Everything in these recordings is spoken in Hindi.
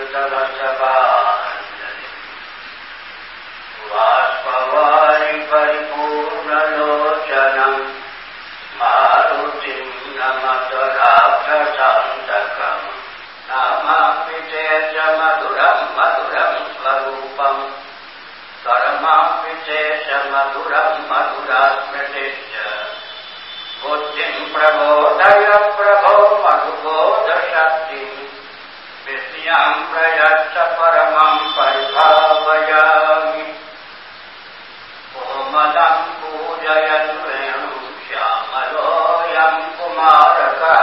वाष्पवारि परिपूर्णलोचनम् मारुतिम् नमत राक्षसान्तकम् नामापि ते च मधुरम् मधुरम् स्वरूपम् कर्मापि ते च मधुरम् मधुरा स्मृतिश्च बुद्धिम् प्रबोधय प्रभो मधुबोधशक्तिम् विषयाम् प्रयच्छ परमम् परिभावयामि कोमलम् पूजयन् वेणुम् श्यामलोऽयम् कुमारकः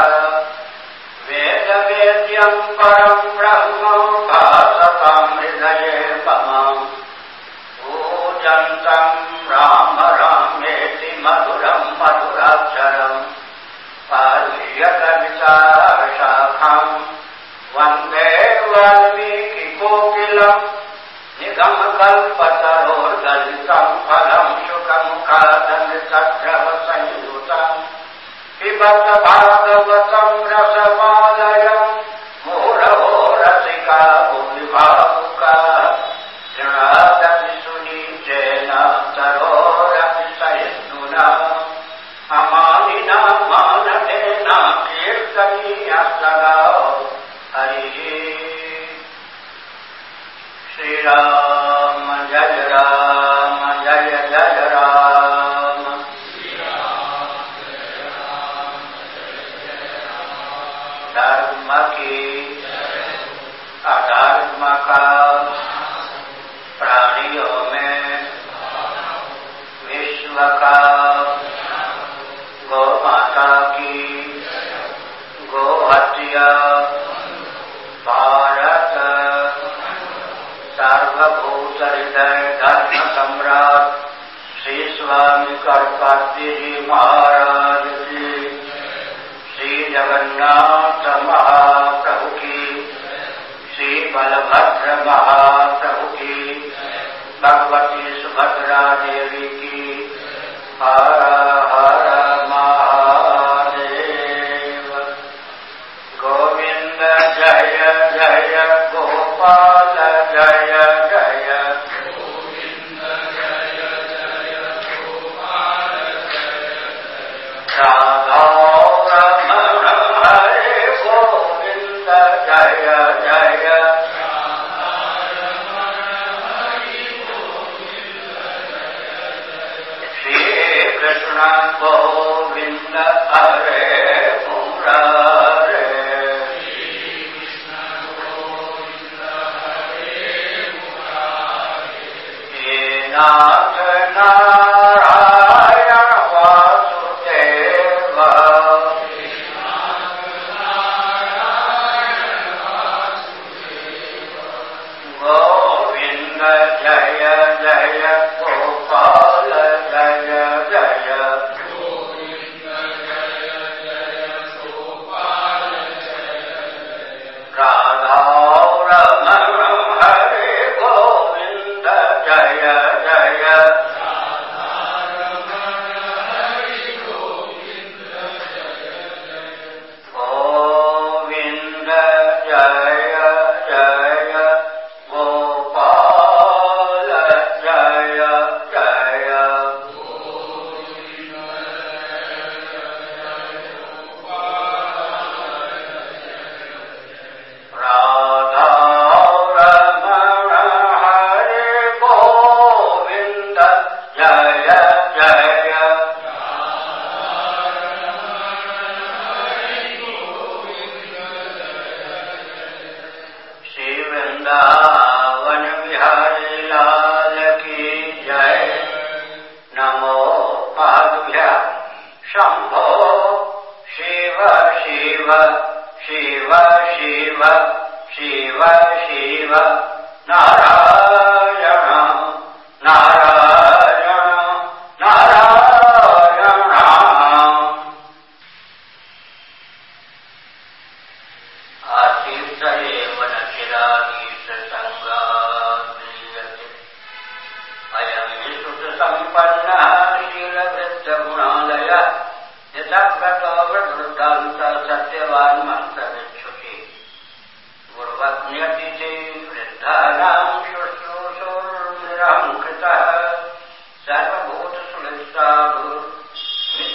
वेदवेद्यम् परम् ब्रह्म भासताम् हृदये मम पूजन्तम् राम रामेति मधुरम् मधुराक्षरम् पार्यकविताशाखाम् वन्दे वाल्मीकिकोकिलम् निगमकल्पतरोर्गलितम् फलम् शुकमुखादमृतद्रवसंयुतम् पिबत भागवतम् रसमालयम् मुहुरहो रसिका भुविभावुकाः शृणोत्यपि सुनीचेन तरोरपि सहिष्णुना अमानिना मानतेन कीर्तनीया सदा हरिः। श्रीराम जय राम जय जय राम धर्म की अधर्म का प्राणियों में विश्व का गौ माता की गौ हत्या भारत सर्वभूत हृदय धर्म सम्राट श्री स्वामी करपात्री जी महाराज की श्री जगन्नाथ महाप्रभु की श्री बलभद्र महाप्रभु की भगवती सुभद्रा देवी की हर हर महादेव। गोविंद जय जय गोपाल जय जय गोविंद जय जय गोपाल जय राधा रमण हरे गोविंद जय जय श्री कृष्ण गोविंद हरे मुरारे नाथ नारायण वासुदेव गोविंद जय जय गोपाल जय जय गोविंद जय जय गोपाल राधा रमण हरे गोविंद जय जय गोविंद जय जय गोपाल जय जय राधा रमण हरे गोविंद जय जय श्री वृंदावन बिहारी लाल की जय। नमो माधुर्य शंभो शिव शिव शिव शिव शिव शिव नारायण नारायण नारायण। आतीत एव न चिरागीश संगामीयते अयं हि सुत सम्पन्नः शीलवृत्त गुणालय यथागतो वृद्धान्त सत्यवान् मंत्रविच्छुति गुरुवज्ञति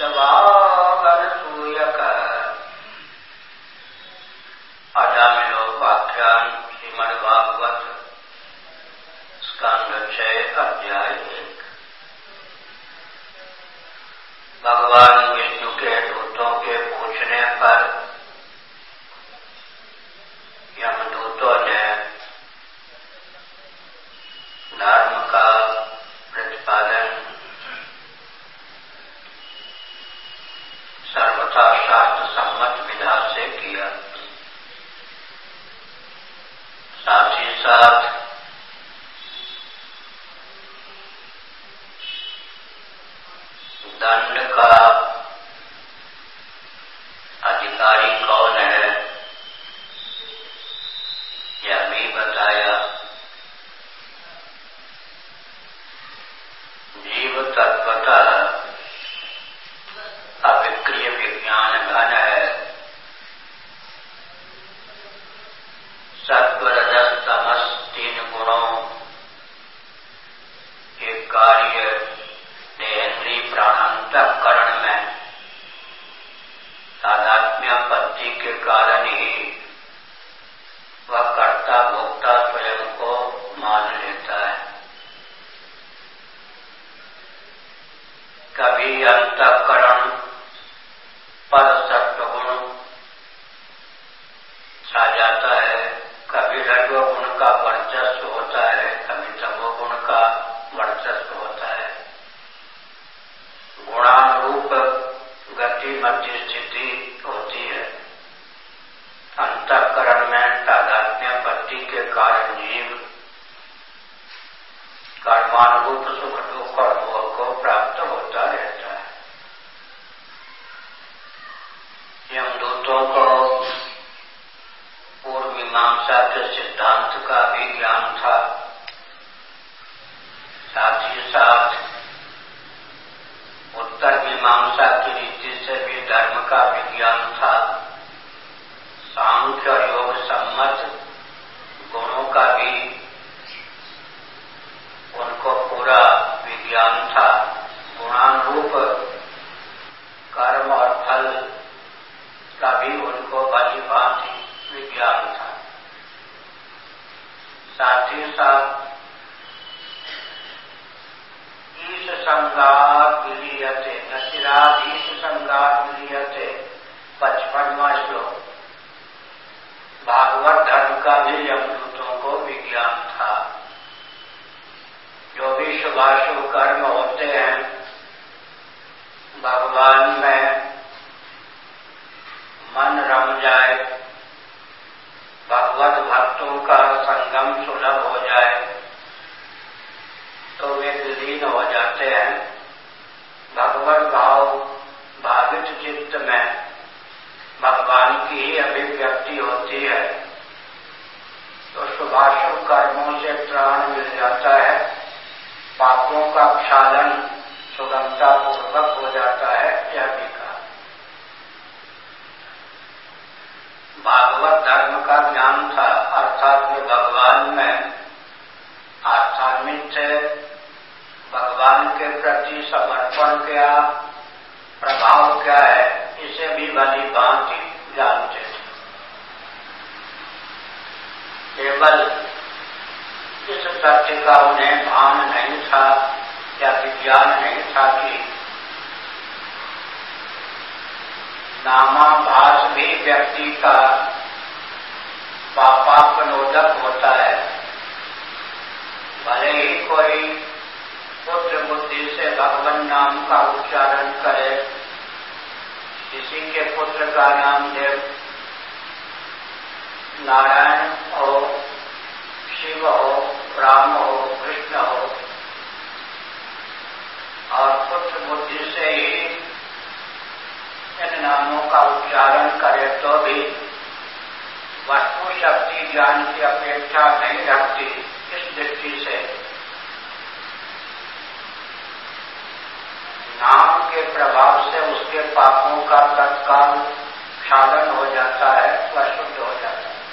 केशवागनसूयक अजामिलोपाख्यान श्रीमद्भागवत स्कंध 6 अध्याय 1। भगवान विष्णु के दूतों के पूछने पर यमदूतों ने धर्म का प्रतिपादन सर्वथा शास्त्र सम्मत विधा से किया। साथ ही साथ दंड का अधिकारी कौन है यह भी बताया। जीव तत्वतः अविक्रिय विज्ञान घन है। सत्व रजस तमस 3 गुणों के कार्य देहेंद्रीय प्राणांतःकरण में तादात्म्यापत्ति के कारण ही वह कर्ता भोक्ता स्वयं को मान लेता है। कभी अंतःकरण पर सत्वगुण छा जाता है, कभी रजोगुण का वर्चस्व होता है, कभी तमोगुण का वर्चस्व होता है। गुणानुरूप गति मध्य स्थिति होती है। अंतःकरण में तादात्म्यापत्ति के कारण जीव कर्मानुरूप सुख दुख और मोह को प्राप्त होता रहता है। यमदूतों को पूर्व मीमांसा के सिद्धांत का भी ज्ञान था। साथ ही साथ उत्तर मीमांसा की रीति से भी धर्म का विज्ञान था। सांख्य योग सम्मत गुणों का भी उनको पूरा विज्ञान था। गुणानुरूप कर्म और फल का भी उनको भली भांति विज्ञान था। साथ ही साथ ईश संगात विलीयते नचिराधीश संगात विलीयते 55वां श्लोक। भागवत धर्म का भी यमदूतों को विज्ञान था। जो भी शुभाशुभ कर्म होते हैं भगवान में मन रम जाए, भगवत भक्तों का संगम सुलभ हो जाए तो वे विलीन हो जाते हैं। भगवत भाव भावित चित्त में भगवान की ही अभिव्यक्ति होती है तो शुभाशुभ कर्मों से त्राण मिल जाता है। पापों का क्षालन सुगमता पूर्वक हो जाता है। यह भी कहा। भागवत धर्म का ज्ञान था, अर्थात वे भगवान में आस्थान्वित थे। भगवान के प्रति समर्पण क्या, प्रभाव क्या है, इसे भी भली भांति जानते थे। केवल इस सत्य का उन्हें भान नहीं था या विज्ञान नहीं था कि नामाभास भी व्यक्ति का पापापनोदक होता है। भले ही कोई पुत्र बुद्धि से भगवान नाम का उच्चारण करे, किसी के पुत्र का नाम देव नारायण हो, शिव हो, राम हो, कृष्ण हो, और पुत्र बुद्धि से ही इन नामों का उच्चारण करे तो भी वस्तु शक्ति ज्ञान की अपेक्षा नहीं रखती। इस दृष्टि से नाम के प्रभाव से उसके पापों का तत्काल क्षालन हो जाता है, वह शुद्ध हो जाता है।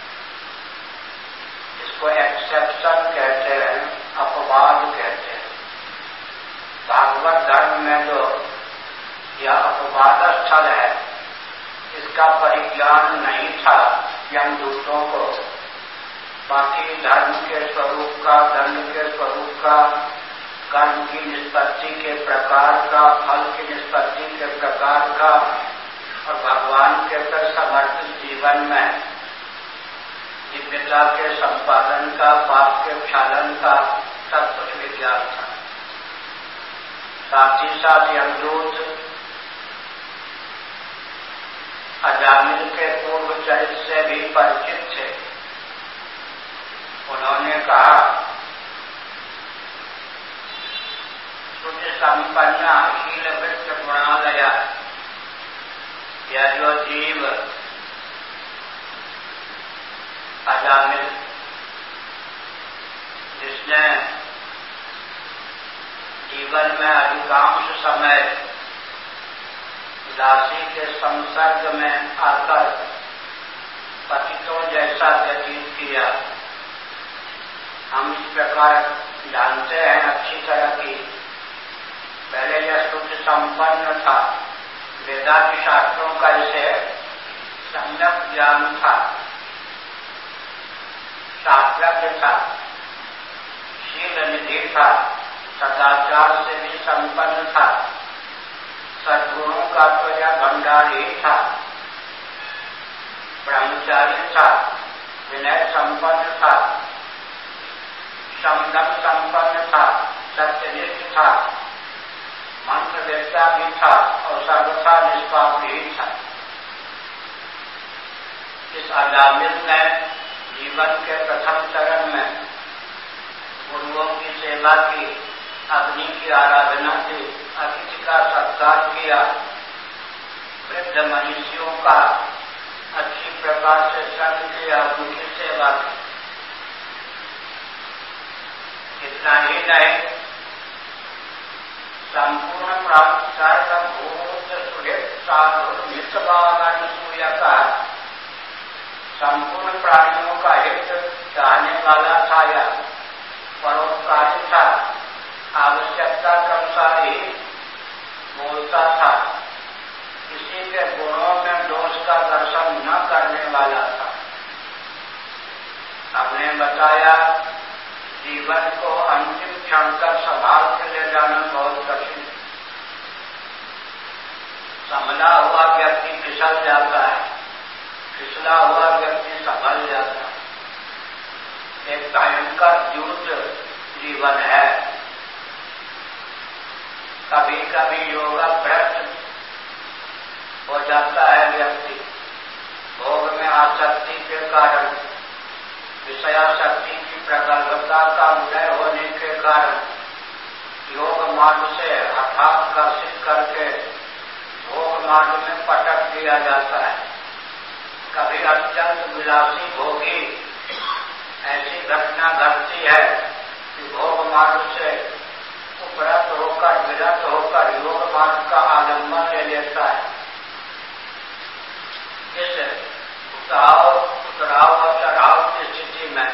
इसको एक्सेप्शन कहते हैं, अपवाद कहते हैं। भागवत धर्म में जो यह संवाद स्थल है, इसका परिज्ञान नहीं था यमदूतों को। बाकी धर्म के स्वरूप का, दंड के स्वरूप का, कर्म की निष्पत्ति के प्रकार का, फल की निष्पत्ति के प्रकार का और भगवान के प्रति समर्पित जीवन में दिव्यता के संपादन का, पाप के क्षालन का सब कुछ विज्ञान था। साथ ही साथ यमदूत अजामिल के पूर्व चरित्र से भी परिचित थे। उन्होंने कहा, शुद्ध संपन्न शील वृत्त गुणालय, यह जो जीव अजामिल जिसने जीवन में अधिकांश समय दासी के संसर्ग में आकर पतितों जैसा व्यतीत किया। हम इस प्रकार जानते हैं अच्छी तरह की, पहले यह शुद्ध संपन्न था, वेदांत शास्त्रों का इसे सम्यक ज्ञान था, शास्त्रज्ञ था, शील निधि था, सदाचार से भी संपन्न था, सद्गुणों का तो यह भंडार ही था, ब्रह्मचारी था, विनय संपन्न था, समदम संपन्न था, सत्यनिष्ठ था, मंत्र वेत्ता भी था और सर्वथा निष्पाप भी था। इस अजामिल ने जीवन के प्रथम चरण में गुरुओं की सेवा की, अग्नि की आराधना की, अतिथि का सत्कार किया, वृद्ध मनुष्यों का अच्छी प्रकार से संग किया, उनकी सेवा की। इतना ही नहीं, संपूर्ण प्राप्त भूत सुहित साधु निष्भावन सूर्य का संपूर्ण प्राणियों का हित चाहने वाला था, या परोपकारी था, आवश्यकता के अनुसार ही बोलता था, किसी के गुणों में दोष का दर्शन न करने वाला था। हमने बताया जीवन को अंतिम क्षण तक संभाल के ले जाना बहुत कठिन। संभला हुआ व्यक्ति फिसल जाता है, फिसला हुआ व्यक्ति संभल जाता है। एक भयंकर युद्ध जीवन है। कभी कभी योगा भ्रष्ट हो जाता है व्यक्ति, भोग में आसक्ति के कारण, विषयासक्ति की प्रगल्भता का उदय होने के कारण योग मार्ग से हठात्कर्षित करके भोग मार्ग में पटक दिया जाता है। कभी अत्यंत विलासी भोगी ऐसी घटना घटती है कि भोग मार्ग से उपरत होकर, विरत होकर योग मार्ग का आलम्बन ले लेता है। इस उतराव और चढ़ाव की स्थिति में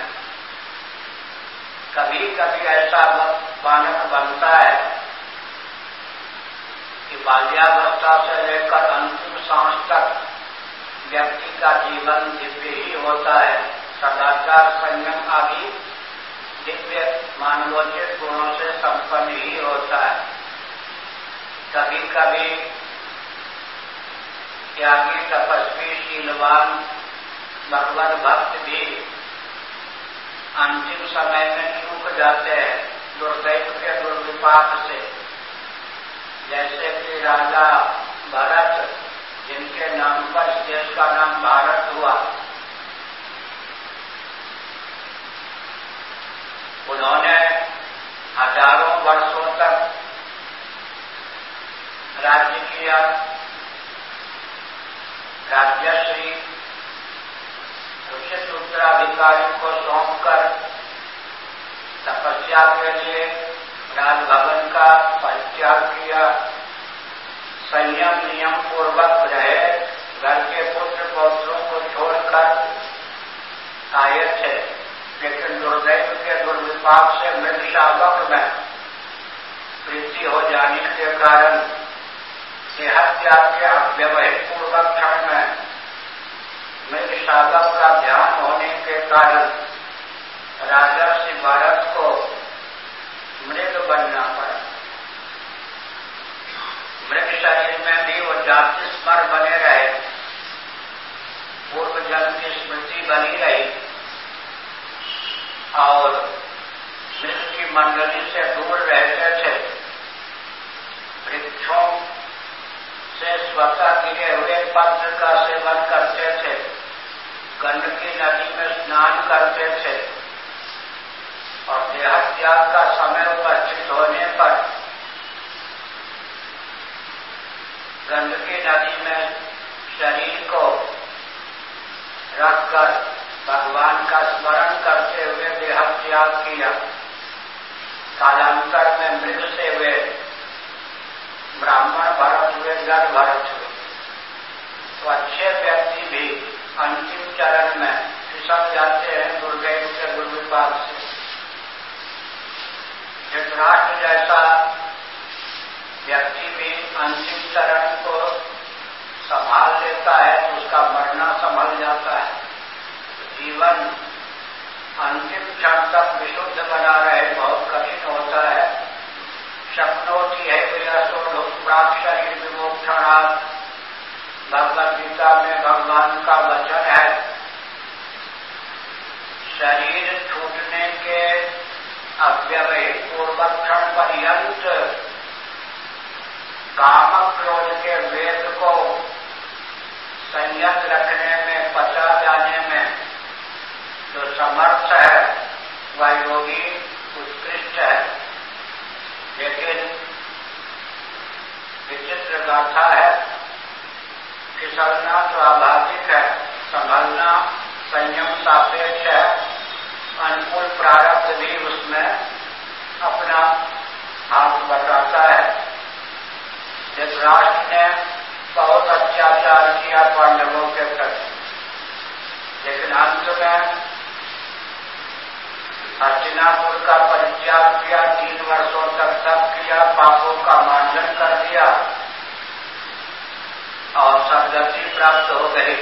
कभी कभी ऐसा बालक बनता है कि बाल्यावस्था से लेकर अंतिम सांस तक व्यक्ति का जीवन दिव्य ही होता है, सदाचार, संयम आदि दिव्य मानवोचित गुणों से संपन्न ही होता है। कभी कभी त्यागी, तपस्वी, शीलवान भगवत भक्त भी अंतिम समय में चूक जाते हैं दुर्दैव के दुर्विपाक से। जैसे कि राजा भरत, जिनके नाम पर इस देश का नाम भारत हुआ, उन्होंने हजारों वर्षों तक राज्य किया, राज्यश्री उचित उत्तराधिकारी को सौंपकर तपस्या के लिए राजभवन का परित्याग किया, संयम नियम पूर्वक रहे, घर के पुत्र पौत्रों को छोड़कर आए थे। लेकिन दुर्दैव के दुर्विपाक से मृगशावक में वृद्धि हो जाने के कारण देहत्याग त्याग के अव्यवहित पूर्वक क्षण में मृग साधक का ध्यान होने के कारण राजर्षि भरत को मृग बनना पड़ा। मृग शरीर में भी वो जाति स्मर बने रहे, पूर्व जन्म की स्मृति बनी रही और मृग की मंडली से दूर रहते थे। वृक्षों से स्वतः गिरे हुए पत्र का सेवन करते थे, गंडकी नदी में स्नान करते थे और देह त्याग का समय उपस्थित होने पर गंडकी नदी में शरीर को रखकर भगवान का स्मरण करते हुए देह त्याग किया। कालांतर में मृग से हुए ब्राह्मण भरत हुए, जड़ भरत हुए। तो अच्छे व्यक्ति भी अंतिम चरण में फिसल जाते हैं दुर्दैव से, दुर्विपाक से। धृतराष्ट्र जैसा व्यक्ति भी अंतिम चरण को संभाल लेता है तो उसका मरना संभल जाता है। जीवन अंतिम क्षण तक विशुद्ध बना रहे बहुत कठिन होता है। शक्नोति है विरसो प्राक शरीर विमोक्षणात्, भगवद गीता में भगवान का वचन है। शरीर छूटने के अव्यवहित पूर्वक क्षण पर्यंत काम क्रोध के वेग को संयत रखने में, पचा जाने में जो समर्थ है वह योगी उत्कृष्ट है। लेकिन विचित्र गाथा है, फिसलना स्वाभाविक है, संभलना संयम सापेक्ष है। अनुकूल प्रारब्ध भी उसमें अपना हाथ बताता है। धृतराष्ट्र ने बहुत अत्याचार किया पांडवों के प्रति, लेकिन अंत में हस्तिनापुर का परित्याग किया, 3 वर्षों तक तप किया, पापों का मार्जन कर दिया और सद्गति प्राप्त हो गई।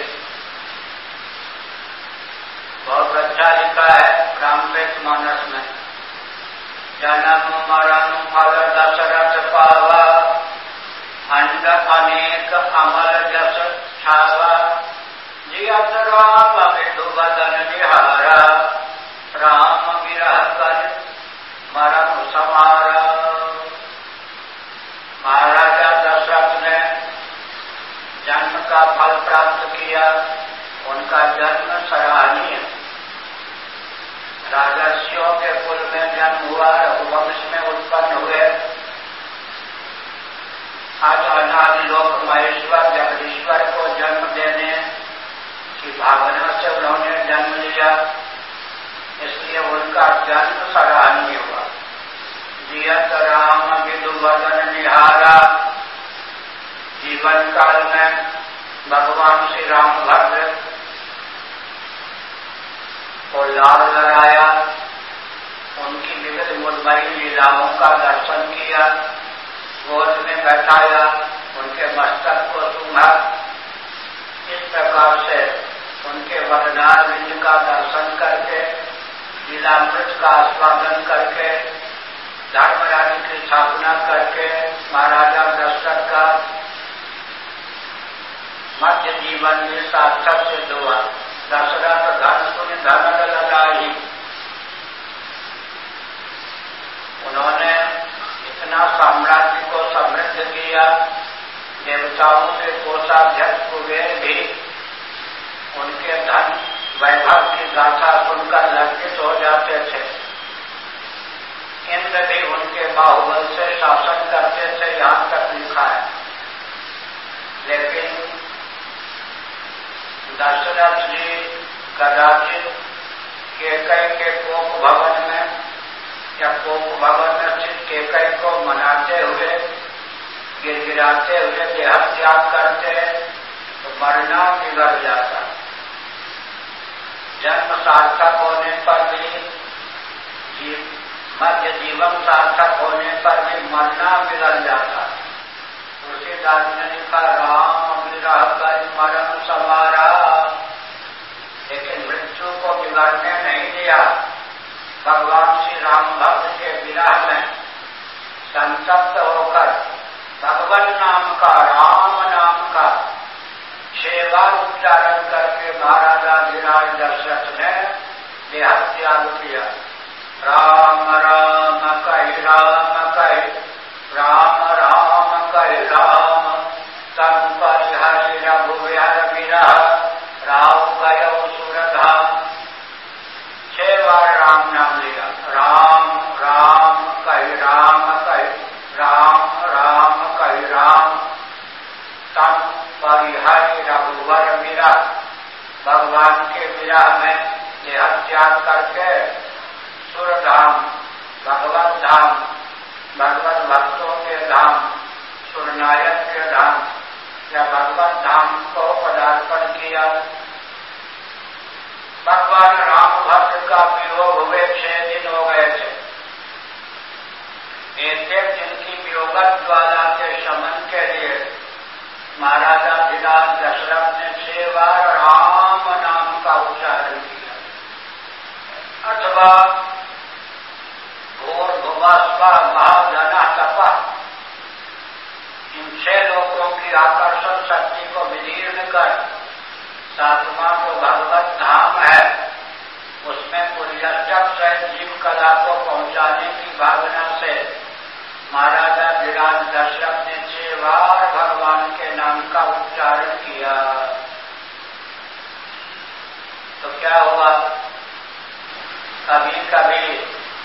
बहुत अच्छा लिखा है रामचरितमानस में। जन्म मरण फल दशरथ पावा, अंड अनेक अमल जस छावा, जियत राम विदु बदन निहारा, राम विरह कर मरण समारा। महाराजा दशरथ ने जन्म का फल प्राप्त किया, उनका जन्म सराहनीय। राजर्षियों के कुल में जन्म हुआ, रघुवंश में उत्पन्न हुए। आज अनादि लोक महेश्वर जगदीश्वर को जन्म देने की भावना से उन्होंने जन्म लिया, इसलिए उनका जन्म सराहनीय हुआ। जियत राम विदु बदन निहारा, जीवन काल में भगवान श्री रामभद्र को लाल लगाया, उनकी विविध मुद्मयी लीलाओं का दर्शन किया, गोद में बैठाया, उनके मस्तक को सूंघा। इस प्रकार से उनके वरदान बिंद का दर्शन करके, लीलामृत का आस्वादन करके, धर्मराज की स्थापना करके महाराजा दशरथ का मध्य जीवन में सार्थक सिद्ध हुआ। दशरथ धन सुन धन लगाई, उन्होंने इतना साम्राज्य को समृद्ध किया, देवताओं के कोषाध्यक्ष कुबेर भी उनके धन वैभव की गाथा सुनकर लज्जित हो जाते थे। इंद्र भी उनके बाहुबल से शासन करते थे, यहां तक लिखा है। लेकिन दशरथ जी कदाचित केकई के कोप भवन में या कोप भवन में स्थित केकई को मनाते हुए, गिड़गिड़ाते हुए देह त्याग करते तो मरना बिगड़ जाता। जन्म सार्थक होने पर भी, मध्य जीवन सार्थक होने पर भी मरना बिगड़ जाता। तुलसीदास तुलसीदास ने लिखा राम विरह कर मरण समारा, लेकिन मृत्यु को बिगड़ने नहीं दिया। भगवान श्री राम भक्त के विरह में संतप्त होकर भगवान नाम का, राम नाम का 6 बार उच्चारण करके महाराजाधिराज दशरथ ने देह त्याग किया। राम राम कहि राम कहि, राम राम कहि राम, तब परिहरि रघुवीर विरह, राव गयो सुरधाम। 6 बार राम नाम लिया। राम राम कहि राम कहि, राम राम कहि राम, तब परिहरि रघुवीर विरह। भगवान के विरह में देह त्याग करके सुरधाम, भगवत धाम, भगवत भक्तों के धाम, सुरनायक के धाम या भगवत धाम को पदार्पण किया। भगवान राम भक्त का वियोग हुए 6 दिन हो गए थे। एक दिन की वियोगत ज्वाला के शमन के लिए महाराजाधिराज दशरथ ने 6 बार राम नाम का उच्चारण किया। अथवा महाजना तपा, इन 6 लोगों की आकर्षण शक्ति को विदीर्ण कर 7वां जो भगवत धाम है उसमें पुर्यष्टक से जीव कला को पहुंचाने की भावना से महाराजाधिराज दशरथ ने 6 बार भगवान के नाम का उच्चारण किया। तो क्या हुआ? कभी कभी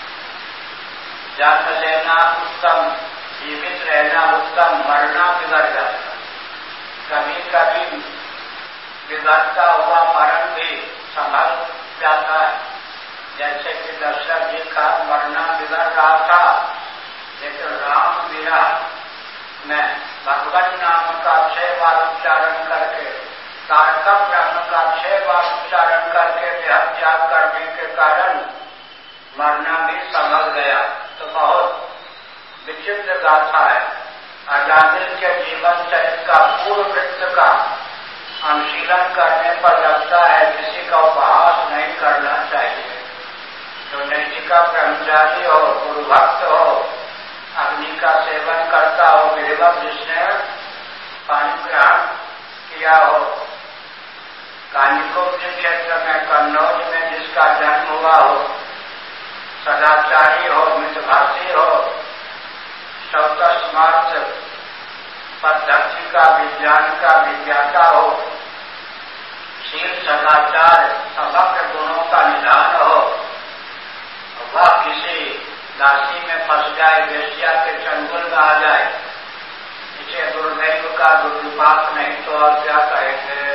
जन्म लेना उत्तम, जीवित रहना उत्तम, मरना बिगड़ जाता। कभी कभी बिगड़ता हुआ मरण भी संभल जाता है। जैसे कि दशरथ जी का मरना बिगड़ रहा था, लेकिन राम विरह में भगवत नाम का 6 बार उच्चारण करके, तारक ब्रह्म का 6 बार उच्चारण करके देह त्याग करने के कारण मरना भी संभल गया। तो बहुत विचित्र गाथा है। अजामिल के जीवन चरित्र का पूर्व वृत्त का अनुशीलन करने पर लगता है किसी का उपहास नहीं करना चाहिए। तो नैतिका ब्रह्मचारी हो, गुरुभक्त हो, अग्नि का सेवन करता हो, विधिवत जिसने पानी ग्रहण किया हो, कानिकोप क्षेत्र में कन्नौज में जिसका जन्म हुआ हो, सदाचारी हो, मितभाषी हो, शौतस्मार्थ पद्धति का, विज्ञान का विज्ञाता हो, शील सदाचार समग्र गुणों का निधान हो, वह किसी दासी में फंस जाए, वेश्या के चंगुल में आ जाए, इसे दुर्दैव का दुर्विपाक नहीं तो और क्या कहेंगे।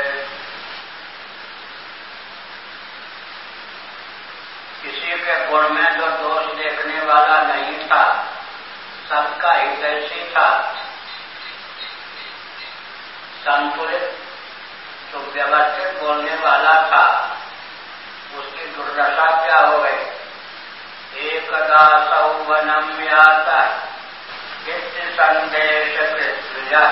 किसी के गुण में जो दोष देखने वाला नहीं था, सबका हितैषी था, संतुलित सुव्यवस्थित बोलने वाला था, उसकी दुर्दशा क्या हो गई? एकदा सौवनम व्याता इति संदेश कृत्या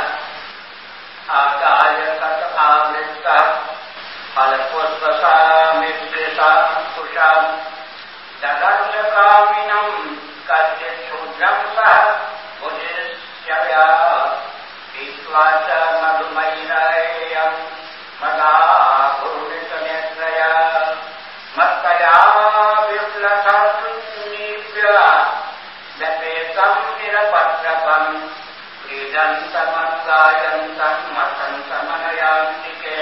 आदाय तत् आवृत्ता फलपुष्प सामित्रिशाकुशम ददर्श कामिनम कश्चित् शूद्रम सह भुजिष्यया पीत्वा च मधुमयीरयम् मदा भूरितनेत्रया मत्तया विप्लसन्निभ्य व्यपेतम् निरपत्रपम् क्रीडन्तमङ्गायन्तम् हसन्तमनयान्तिके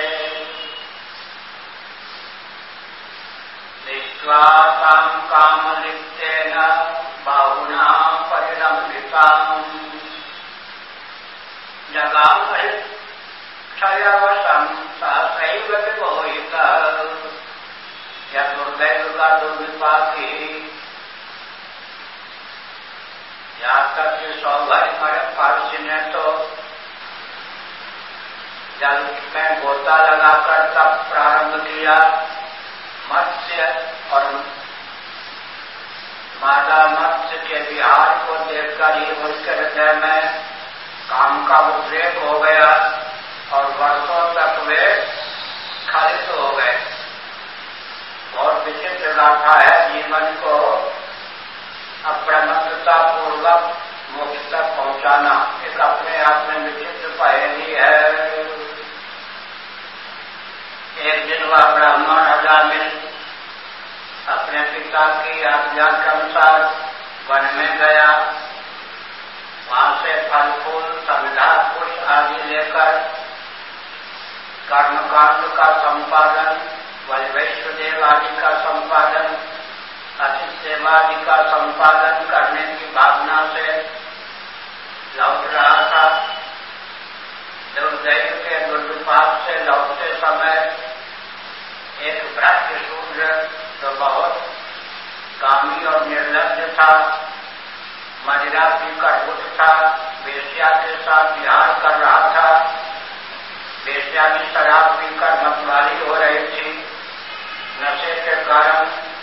दृष्ट्वा ताम् कामलिप्तेन बाहुना परिरम्भिताम् जगामहि क्षयवशम् सहसैव विमोहितः। या दुर्दैव का दुर्विपाकी, यहाँ तक कि सौभाग्य पारसी ने तो जल में गोता लगाकर तब प्रारंभ किया। मत्स्य और मादा मत्स्य के विहार को देखकर ही उसके हृदय में काम का उद्रेक हो गया और वर्षों तक वे खलित हो गए। बहुत विचित्र गाथा है जीवन को अप्रमत्तता पूर्वक मोक्ष तक पहुंचाना, एक अपने आप में विचित्र पहेली है। एक दिन वह ब्राह्मण अजामिल अपने पिता की आज्ञा के अनुसार वन में गया। वहां से फल फूल संध्या पुष्प आदि लेकर कर्मकांड का संपादन, वैष्णदेव आदि का संपादन, अतिथि सेवा आदि का संपादन करने की भावना से लौट रहा था। दुर्दैव के दुर्विपाक से लौटते समय एक भ्रष्ट शूद्र जो बहुत कामी और निर्लज्ज था, मदिरा पीकर बुद्ध था, वेश्या के साथ विहार कर रहा था। वेश्या की शराब पीकर मतवाली हो रही थी। नशे के कारण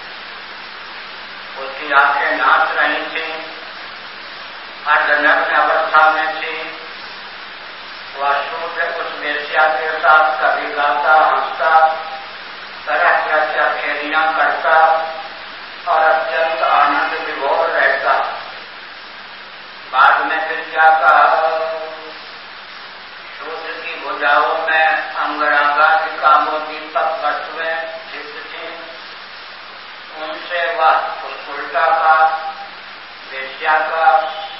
उसकी आंखें नाच रही थी, अर्धनग्न अवस्था में थी। वह शूद्र उस वेश्या के साथ कभी गाता हंसता, तरह तरह की अखेलियां करता और अत्यंत आनंद विभोर रहता। बाद में फिर क्या कहा, शूद्र की भुजाओं में अंगरागा की कामोदीपक वस्तुएं स्थित थी। उनसे वह उस उल्टा का वेश्या का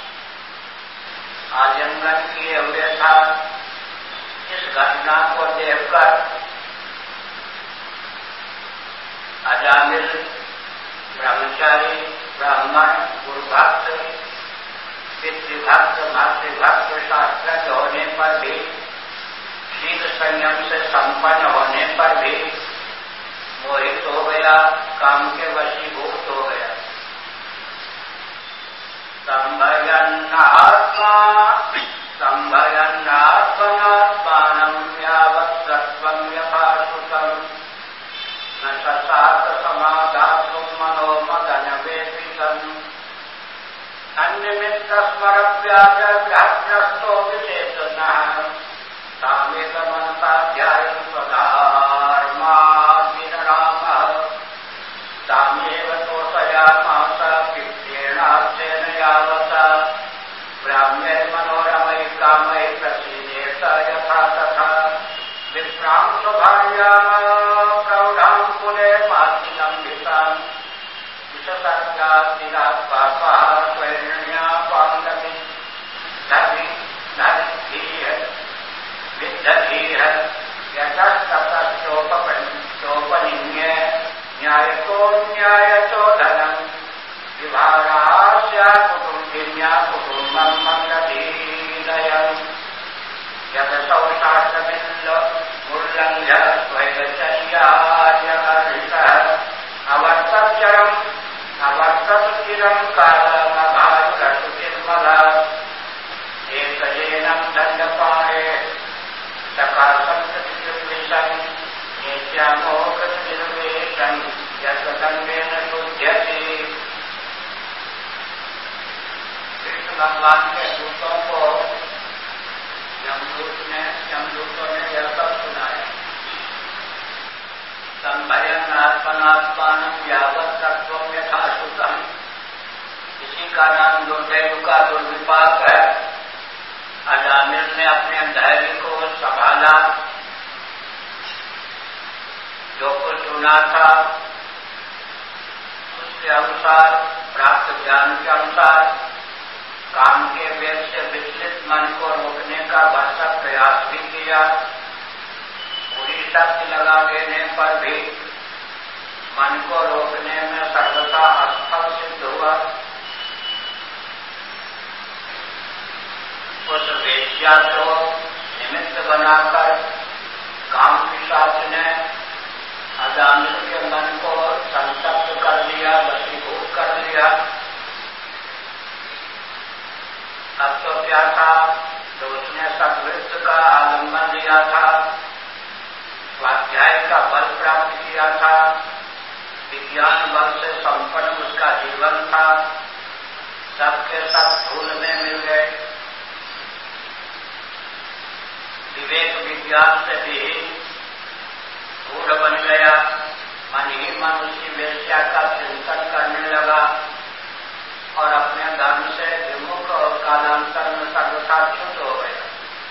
आलिंगन किए हुए था। इस घटना को देखकर अजामिल ब्रह्मचारी ब्राह्मण गुरुभक्त पितृभक्त मातृभक्त शास्त्रज्ञ होने पर भी, शील संयम से संपन्न होने पर भी मोहित हो गया, काम के वशीभूत हो गया। संभयन्नात्मनात्मानं यावत् सत्त्वं यथाश्रुतं न शशाक समाधातुं मनोमदनवेपितम् अन्निमित्तस्मरव्याजग्रहग्रस्तो विचेतनः तामेकमनसाध्यायं स्वधार्माद्विनरामः तामेव तोषयामास पित्रेणार्थेन यावता ब्राह्म्यैर्मनोरमै कामै प्रसीदेत यथा तथा विप्रां स्वभार्यां प्रौढां कुले मातिलम्बिताम् विशसर्गातिरात् पापः स्वैर्ण्या पाण्डवी विद्धधीः यतस्ततश्चोपनिन्ये न्यायतो न्यायतो धनम् विभारास्या कुटुम्बिन्या कुटुम्बं मन्दधीलयम् यदसौ शास्त्रमिल्लमुल्लङ्घ्य स्वैरचर्यार्यहर्षः अवर्तत चिरं कालमभारुरसुचिर्मला एकजेनं दण्डपाणे सकाशं प्रतिविशं नित्यामोहकृतनिर्वेशं यत्दण्डेन शुध्यति। कृष्ण भगवान के दूतों को यमदूतों ने यह सब सुनाया। संभयन्नात्मनात्मानं यावत् सत्त्वं यथाश्रुतं, इसी का नाम दुर्दैव का दुर्विपाक है। अजामिल ने अपने धैर्य को संभाला, जो कुछ सुना था उसके अनुसार, प्राप्त ज्ञान के अनुसार काम के वेग से विचलित मन को रोकने का भरसक प्रयास भी किया। पूरी शक्ति लगा देने पर भी मन को रोकने में सर्वथा असफल सिद्ध हुआ। उस वेश्या को निमित्त बनाकर काम पिशाच ने अजामिल के मन को संतप्त कर दिया, वशीभूत कर दिया। अब तो क्या था, तो उसने सद्वृत्त का आलम्बन लिया था, स्वाध्याय का बल प्राप्त किया था, विज्ञान बल से संपन्न उसका जीवन था। सबके सब धूल में मिल गए। विवेक विज्ञान से भी मूढ़ बन गया। मन ही मन उसी वेश्या का चिंतन करने लगा और अपने धर्म से विमुख और कालांतर में सर्वथा च्युत हो गया।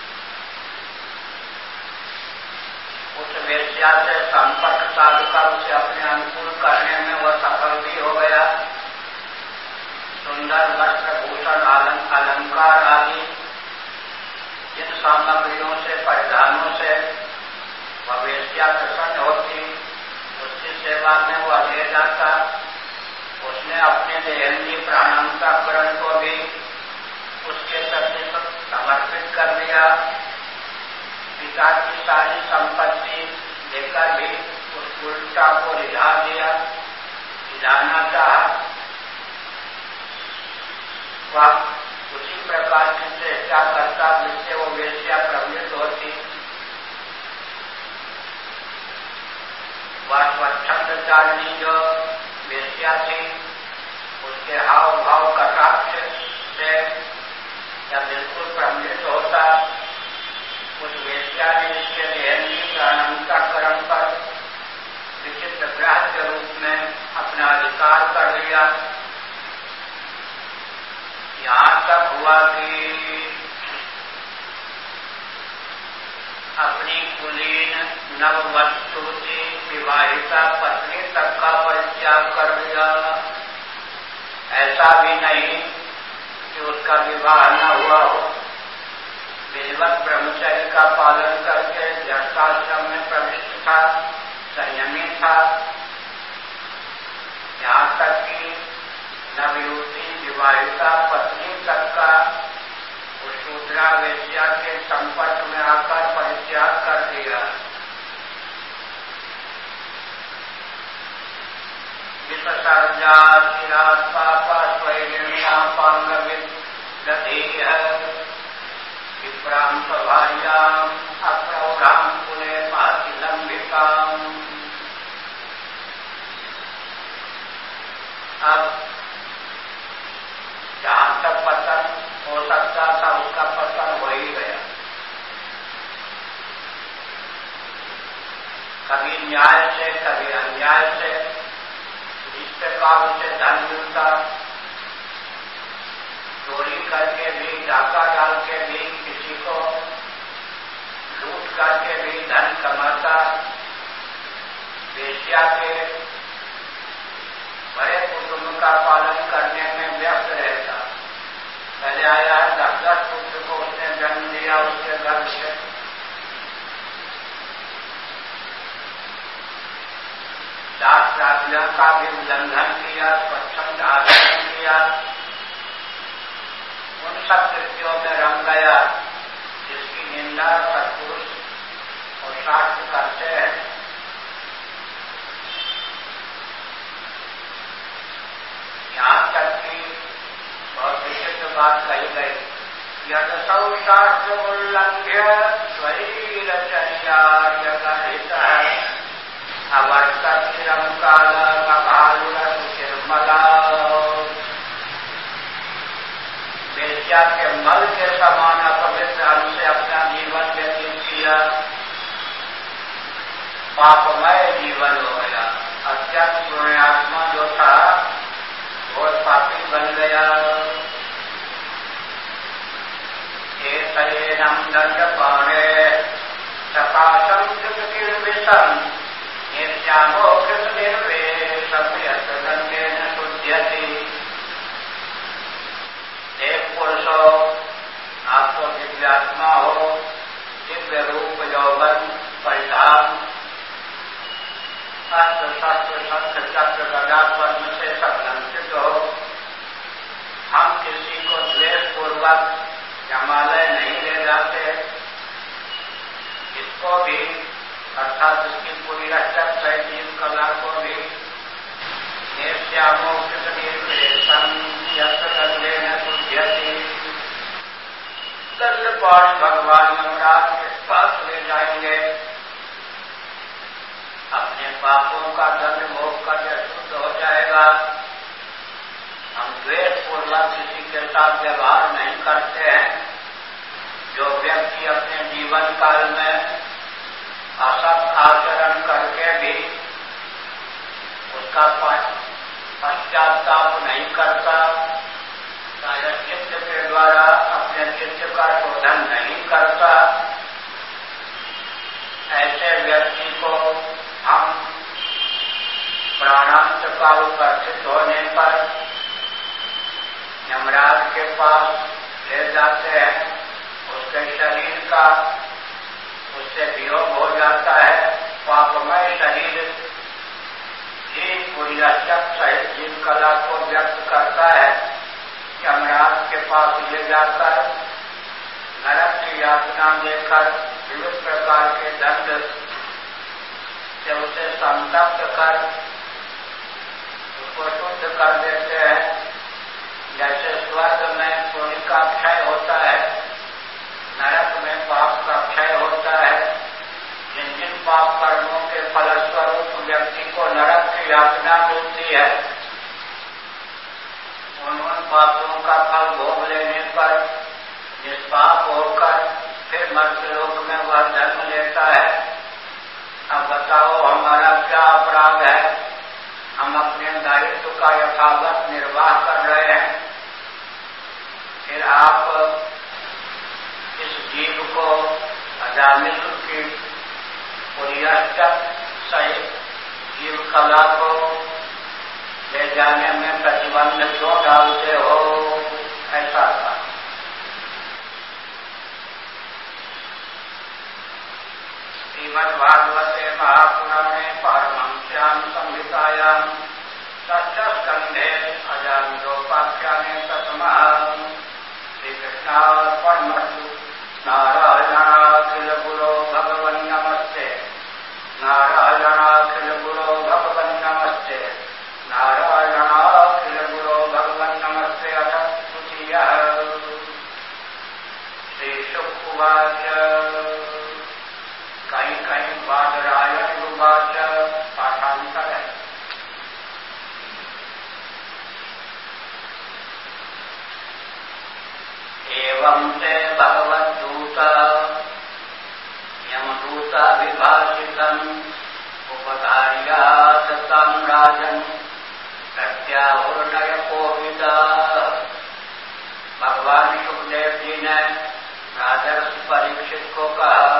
उस वेश्या से संपर्क साधकर उसे अपने अनुकूल करने में वह सफल भी हो गया। सुंदर वस्त्र भूषण अलंकार आदि जिन सामग्रियों से परिधानों से वह वेश्या प्रसन्न होती, उसकी सेवा में वह ले जाता। उसने अपने देहेंद्रीय प्राणांतकरण को भी उसके प्रति समर्पित कर दिया। पिता की सारी संपत्ति देकर भी उस उल्टा को रिझाना चाहा। वह उसी प्रकार की चेष्टा करता जिससे वो वेश्या प्रवृत्त होती। वह स्वच्छंदचारिणी जो वेश्या थी, उसके हाव भाव कटाक्ष से या बिल्कुल प्रवृत्त होता। उस वेश्या ने इसके देहेंद्रीय प्राणांतकरण पर विचित्र ग्रह के रूप में अपना अधिकार कर लिया। यहाँ तक हुआ कि अपनी कुलीन नववधूति विवाहिता पत्नी तक का परित्याग कर दिया। ऐसा भी नहीं कि उसका विवाह न हुआ हो। विधिवत ब्रह्मचर्य का पालन करके गृहस्थाश्रम में प्रविष्ट था, संयमी था। यहाँ तक कि नवयुवती विवाहिता पत्नी तक का उस शूद्रा वेश्या के संपर्क में आकर परित्याग कर दिया। विसर्जा चिरात पापा स्वयं पांगविद दधीह विप्रांत भार्याम अप्रौढ़ाम कुले पाति लंबिकाम। अब जहां तक पतन हो सकता था उसका पतन हो ही गया। कभी न्याय से कभी अन्याय से, जिस प्रकार उसे धन मिलता, चोरी करके भी, डाका डाल के भी, किसी को लूट करके भी धन कमाता। वेश्या के बड़े कुटुंब का पालन करने में व्यस्त रहता। पहले आया है 10 पुत्र को उसने जन्म दिया उसके गर्भ से। शास्त्राज्ञा का भी उल्लंघन किया, स्वच्छंद आचरण किया। उन सब कृत्यों में रंग गया जिसकी निंदा सत्पुरुष और शास्त्र करते हैं। यहाँ तक कि बहुत विशिष्ट बात कही गई, यद सौ शास्त्र उल्लंघ्य स्वैरचर्यार्यगणित अवर्तम काल निर्मला। वेश्या के मल के समान अपवित्र धन से अपना जीवन व्यतीत किया, पापमय जीवन हो गया। अत्यंत पुण्यात्मा जो था बहुत पापी बन गया। एतयेनं दण्डपाणे सकाशं कृतकिल्बिषं निर्यामो कृतनिर्वेशं यत्दण्डेन शुध्यति। एक पुरुष हो, आप तो दिव्यात्मा हो, दिव्य रूप यौवन परिधान, अस्त्र शस्त्र शंख चक्र गदा पद्म से संलंकित हो। हम किसी को द्वेष पूर्वक हिमालय नहीं ले जाते। इसको भी अर्थात इसकी पूरी रचक सैजीव कला को भी निर्श्यामोकृत निर्वेशम यत्दण्डे न शुध्यति। दंडपाणी भगवान यमराज के पास ले जाएंगे। अपने पापों का दंड भोग कर शुद्ध हो जाएगा। हम द्वेष पूर्वक किसी के साथ व्यवहार नहीं करते हैं। जो व्यक्ति अपने जीवन जीवन काल में असत आचरण करके भी उसका पश्चाताप नहीं करता, प्रायश्चित्त के द्वारा अपने चित्त का शोधन नहीं करता, ऐसे व्यक्ति को हम प्राणांत का उपस्थित होने पर यमराज के पास ले जाते हैं। उसके शरीर का उससे वियोग हो जाता है। पापमय शरीर ही पुर्याशक सहित जीव कला को व्यक्त करता है। यमराज के पास ले जाकर नरक की यातना देकर विविध प्रकार के दंड से उसे संतप्त कर उसको शुद्ध कर देते हैं। जैसे स्वर्ग में पुण्य का क्षय होता है, नरक में पाप का क्षय होता है। जिन जिन पाप कर्मों के फलस्वरूप व्यक्ति को नरक की यातना मिलती है, उन पापों का फल भोग लेने पर निष्पाप होकर फिर मर्त्यलोक में वह जन्म लेता है। अब बताओ हमारा क्या अपराध है? हम अपने दायित्व का यथावत निर्वाह कर रहे हैं, फिर आप इस जीव को अजामिल की पुर्याश्चक सहित जीव कला को ले जाने में प्रतिबंध क्यों डालते हो? ऐसा था। श्रीमद्भागवते महापुराणे पारमहंस्यां संहितायां षष्ठस्कन्धे अजामिलोपाख्याने प्रथमः। श्रीकृष्णार्पणमस्तु। नारायणाखिल गुरो भगवन् नमस्ते। नारायणाखिल गुरो भगवन् नमस्ते। नारायणाखिल गुरो भगवन् नमस्ते। अथ तृतीयः। श्रीशुक उवाच कहीं बादरायण उवाच। पाठांतर है। एवं ते भगवद्दूत यमदूत विभाषितम् उपधार्यात् तं राजन् प्रत्याहुर्नय कोविदः। भगवान सुखदेव जी ने राजर्षि परीक्षित को कहा,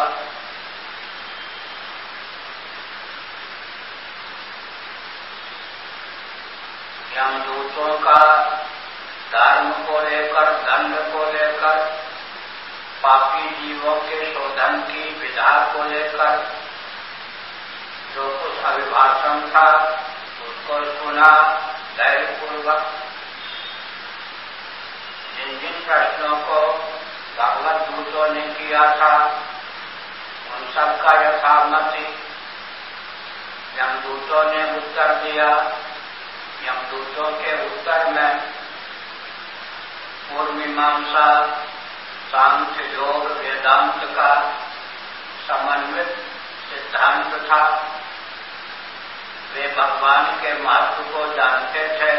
यमदूतों का धर्म को लेकर, दंड को लेकर, पापी जीवों के शोधन की विधा को लेकर जो कुछ अभिभाषण था उसको सुना धैर्यपूर्वक। जिन जिन प्रश्नों को भगवत दूतों ने किया था उन सबका यथामति यमदूतों ने उत्तर दिया। यमदूतों के उत्तर में पूर्व मीमांसा, सांख्य, योग, वेदांत का समन्वित सिद्धांत था। वे भगवान के महत्व को जानते थे।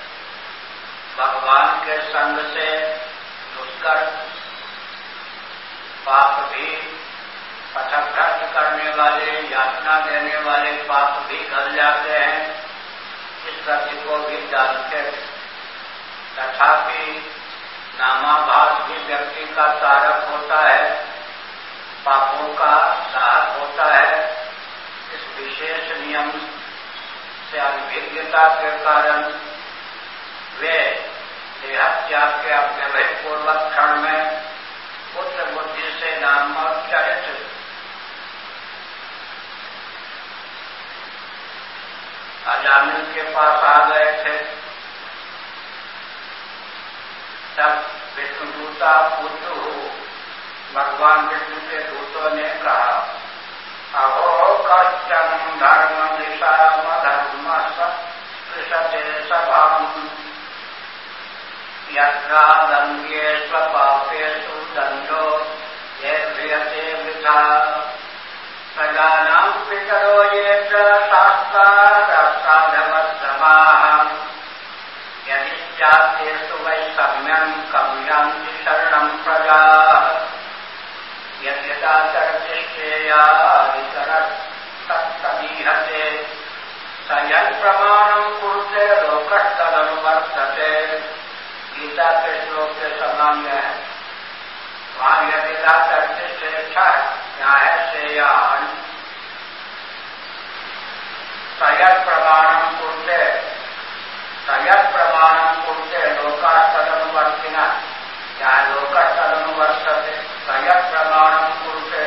भगवान के संग से दुष्कर पाप भी, पथभ्रष्ट करने वाले, यातना देने वाले पाप भी गल जाते हैं, इस सत्य को भी जानते थे। तथापि नामाभास भी व्यक्ति का कारक होता है, पापों का साहब होता है। इस विशेष नियम से अनभिज्ञता के कारण वे देहत्याग के अव्यवहितपूर्वक क्षण में पुत्र बुद्धि से नाम और चरित्र अजामिल के पास आ गए थे। तब विष्णुदूता पुत्र भगवान विष्णु के दूतों ने कहा, अहो कश्चन धर्म दिशाम धर्म सृषते सभाम यत्रा दंगेष्व पापेषु दंडो ये क्रियते वृथा प्रजानां पितरो ये च शास्त्रार्थसाधवस्तमाः यदि चातेषु वै सम्यं कम्यांति शरणं प्रजाः। यद्यथा तत्तदीहते स यत्प्रमाणं कुरुते लोकस्तदनुवर्तते। गीता के श्लोक के समान है। वहां यद्यथा तर्तिष्ठेच्छा यहाँ है श्रेयान। स यत्प्रमाणं कुरुते लोकास्तदनुवर्तिना, यहाँ लोकस्तदनुवर्तते स यत्प्रमाणं कुरुते।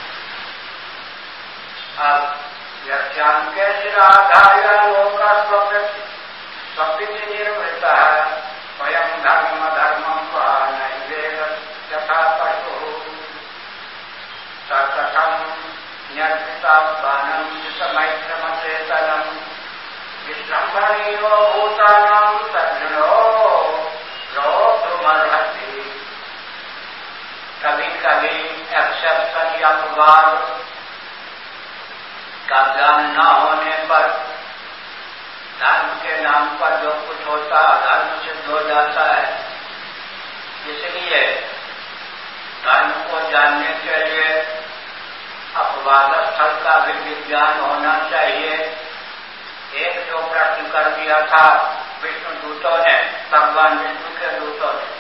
अब व्याख्यान के शिराधार्य लोकास्वपिति निर्वृत्त है। स्वयं धर्म धर्मं वा नैवेद यथा पशु सकथं न्यर्पितात्मानं विषमैत्रमचेतनं विश्रम्भणीयो भूतानां तज्जनो रोधुमर्हति। कभी कभी एक्सेप्शन या अपवाद का ज्ञान न होने पर धर्म के नाम पर जो कुछ होता धर्म सिद्ध हो जाता है। इसलिए धर्म को जानने के लिए अपवाद स्थल का भी विज्ञान होना चाहिए। एक जो प्रश्न कर दिया था विष्णु दूतों ने, भगवान विष्णु के दूतों ने,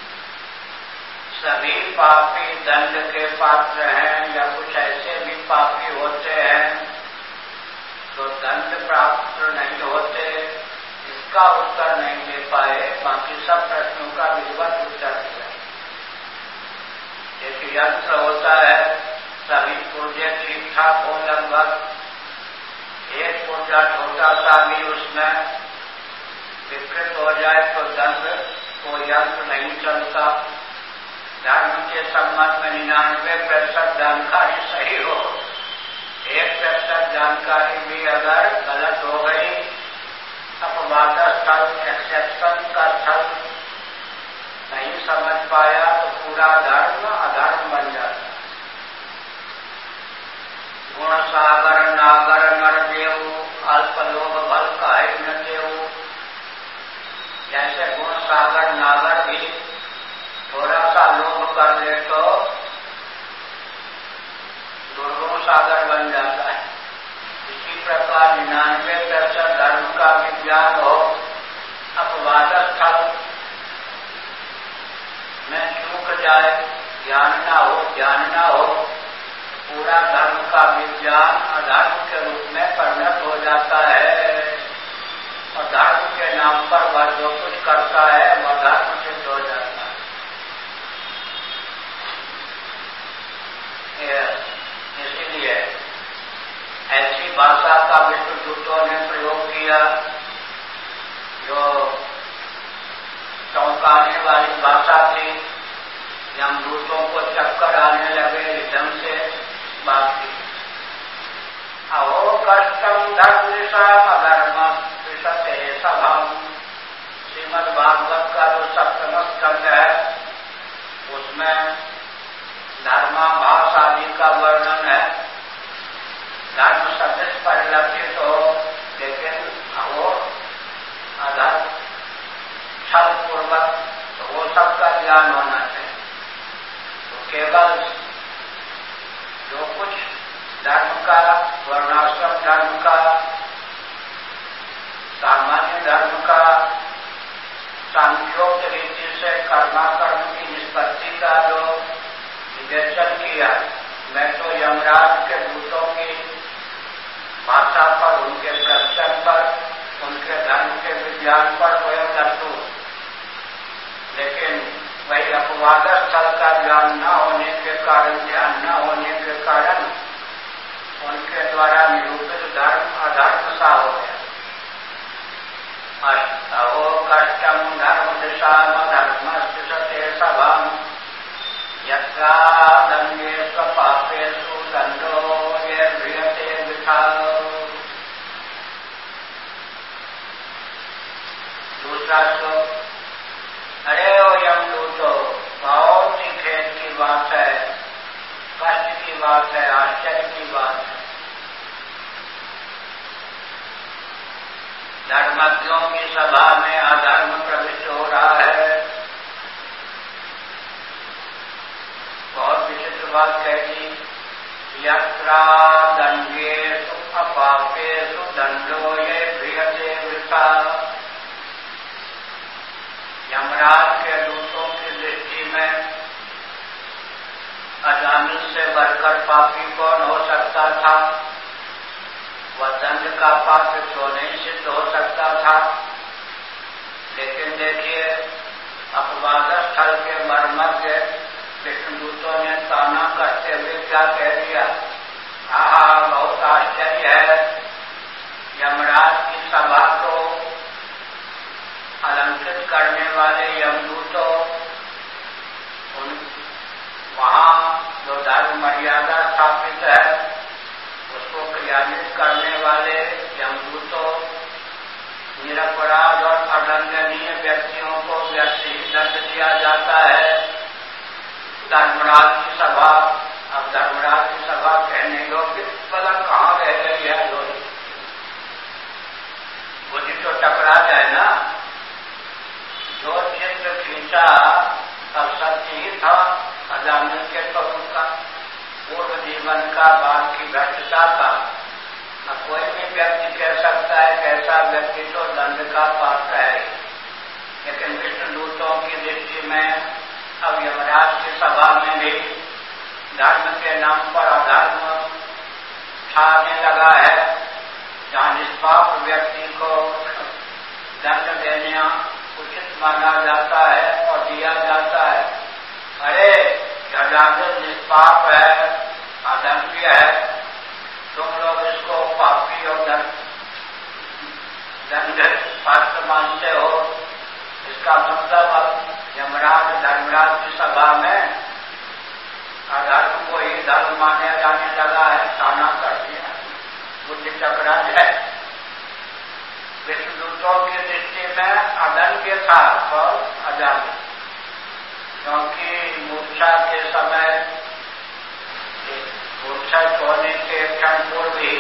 सभी पापी दंड के पात्र हैं या कुछ ऐसे भी पापी होते हैं तो दंड प्राप्त नहीं होते, इसका उत्तर नहीं दे पाए। बाकी सब प्रश्नों का विधिवत उत्तर दिया। एक यंत्र होता है, सभी पुर्जे ठीक ठाक हो लगभग, एक पुर्जा छोटा सा भी उसमें विकृत हो जाए तो दंड को यंत्र नहीं चलता। धर्म के संबंध में 99% जानकारी सही हो, 1% जानकारी भी अगर गलत हो गई, अपवाद स्थल एक्सेप्शन का स्थल नहीं समझ पाया तो पूरा धर्म अधर्म बन जाता। गुण सागर नागर नर देव अल्प लोभ बल काहे न देव। जैसे गुण सागर नागर भी थोड़ा सा लोभ कर ले तो दुर्गुण सागर बन जाता है। इसी प्रकार 99% धर्म का विज्ञान हो, अपवाद स्थल में चूक जाए, ज्ञान ना हो, पूरा धर्म का विज्ञान अधर्म के रूप में परिणत हो जाता है। और धर्म के नाम पर वह जो कुछ करता है वह धर्म सिद्ध हो जाता है। इसीलिए ऐसी भाषा का विष्णु दूतों ने प्रयोग किया जो चौंकाने वाली भाषा थी। यमदूतों को चक्कर आने लगे ढंग से बात की। अहो कष्टम धर्म अधर्म विषते सभम। श्रीमद् भागवत का जो 7वां स्कंद है उसमें धर्माभास आदि का वर्णन है। धर्म सदृश परिलक्षित हो लेकिन वो अधर्म छल पूर्वक, तो वो सबका ज्ञान होना चाहिए। तो केवल जो कुछ धर्म का, वर्णाश्रम धर्म का, सामान्य धर्म का, सांख्योक्त रीति से कर्माकर्म की निष्पत्ति का जो विवेचन किया, मैं तो यमराज के दूतों की भाषा पर, उनके प्रवचन पर, उनके धर्म के विज्ञान पर स्वयं लट्टू। लेकिन वही अपवाद स्थल का ज्ञान न होने के कारण, ध्यान न होने के कारण उनके द्वारा निरूपित धर्म अधर्म सा हो गया। अहो कष्टम धर्म दिशा धर्म स्थिते सभम यत्रा दंडेषु पापेषु दंडो निर्भीयते विठाल। दूसरा श्लोक। अरे ओ यमदूतो, बहुत ही खेद की बात है, कष्ट की बात है, आश्चर्य की बात है। धर्मज्ञों की सभा में अधर्म प्रविष्ट हो रहा है। बहुत विचित्र बात कह दी, यत्रा दंडेषु अपापेषु दंडो ये प्रियते वृथा। यमराज के दूतों की दृष्टि में अजामिल से बढ़कर पापी कौन हो सकता था? वह दंड का पाप तो नहीं सिद्ध हो सकता था। लेकिन देखिए, अपवाद स्थल के मर्मज्ञ विष्णुदूतों ने ताना करते हुए क्या कह दिया? आहा, बहुत आश्चर्य है। यमराज की सभा को अलंकृत करने वाले यमदूतों, वहां जो धर्म मर्यादा स्थापित है उसको क्रियान्वित करने वाले यमदूतों, निरपराध और अदंडनीय व्यक्तियों को व्यक्ति ही दंड दिया जाता है। धर्मराज की सभा, अब धर्मराज की सभा कहने योग्य भला कहाँ रह गई है? बुद्धि तो टकरा जाए ना। जो चित्र खींचा तब सत्य ही था अजामिल के प्रभु का, पूर्व जीवन का, बाद की भ्रष्टता का। अब कोई भी व्यक्ति कह सकता है कैसा व्यक्ति तो दंड का पात्र है। लेकिन विष्णुदूतों की दृष्टि में अब यमराज की सभा में भी धर्म के नाम पर अधर्म छाने लगा है। जहाँ निष्पाप व्यक्ति को दंड देना उचित माना जाता है और दिया जाता है। अरे यजामिल निष्पाप है, अधर्मी है, तुम लोग इसको पापी और दंड पात्र मानते हो। इसका मतलब अब यमराज धर्मराज की सभा में अधर्म को ही धर्म माने जाने लगा है। ताना कर दिया, बुद्धि टकरा जाए। विष्णुदूतों की दृष्टि में अदंड्य था और अजामिल, क्योंकि मूर्छा के समय, मूर्छा होने के क्षण पूर्व ही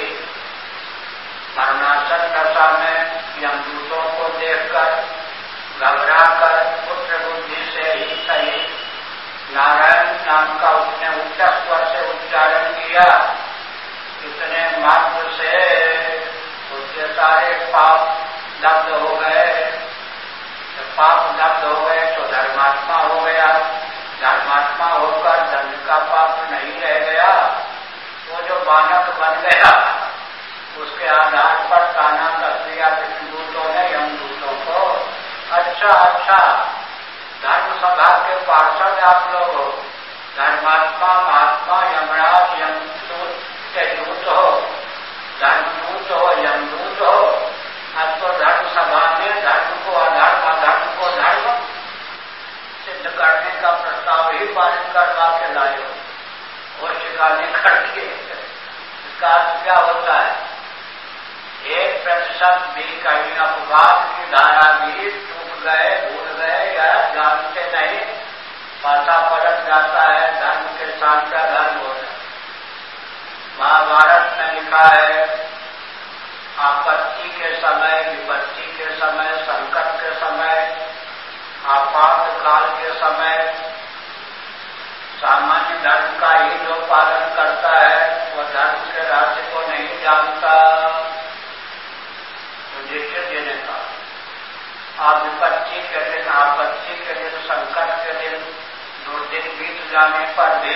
मरणासन दशा में यमदूतों को देखकर घबराकर पुत्र बुद्धि से ही सही नारायण नाम का उसने उच्च स्वर से उच्चारण किया। इतने मात्र से उसके सारे पाप दग्ध हो गए। जब पाप दग्ध हो गए तो धर्मात्मा हो गया। धर्मात्मा होकर दंड का पाप नहीं रह गया। वो जो बालक बन गया उसके आधार पर ताना कर दिया विष्णुदूतों ने यमदूतों को। अच्छा अच्छा, धर्म सभा के पार्षद आप लोग हो, धर्मात्मा महात्मा यमराज यमदूत के दूत हो, धर्मदूत हो, यमदूत हो। अब तो धर्म सभा में धर्म को अधर्म, अधर्म को धर्म सिद्ध करने का प्रस्ताव ही पारित करवा के लाए हो और शिकायत करके। इसका अर्थ क्या होता है? 1% भी कहीं अपवाद की धारा भी चूक गए, भूल गए या जानते नहीं, पासा पलट जाता है, धर्म के साथ का धर्म होता है। महाभारत में लिखा है, आपत्ति के समय, विपत्ति के समय, संकट के समय, आपातकाल के समय सामान्य धर्म का ही जो पालन करता है वह धर्म के रहस्य को नहीं जानता। देखिए देने का आप विपत्ति के दिन, आपत्ति के दिन, संकट के दिन 2 दिन बीत जाने पर भी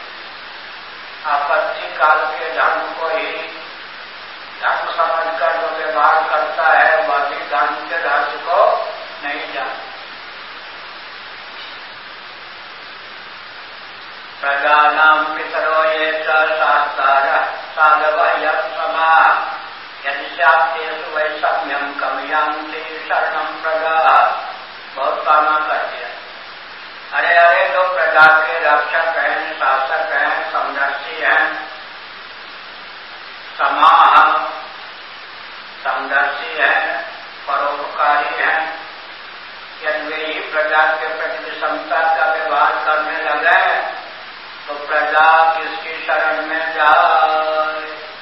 आपत्ति काल के धर्म को ही धर्म समझकर जो व्यवहार करता है वह भी धर्म के रहस्य को नहीं जानता। प्रजानां पितरो ये शास्त्रः साधवः यत्समा यदि शास्त्रेषु वैषम्यं कमयांति शरणं प्रजा। बहुत कामा कर दिया। अरे अरे, जो प्रजा के रक्षक हैं, शासक हैं, समदर्शी हैं, समाह समदर्शी हैं, परोपकारी हैं, यदि वे ही प्रजा के प्रति विषमता का व्यवहार करने लगे तो प्रजा किसकी शरण में जाए?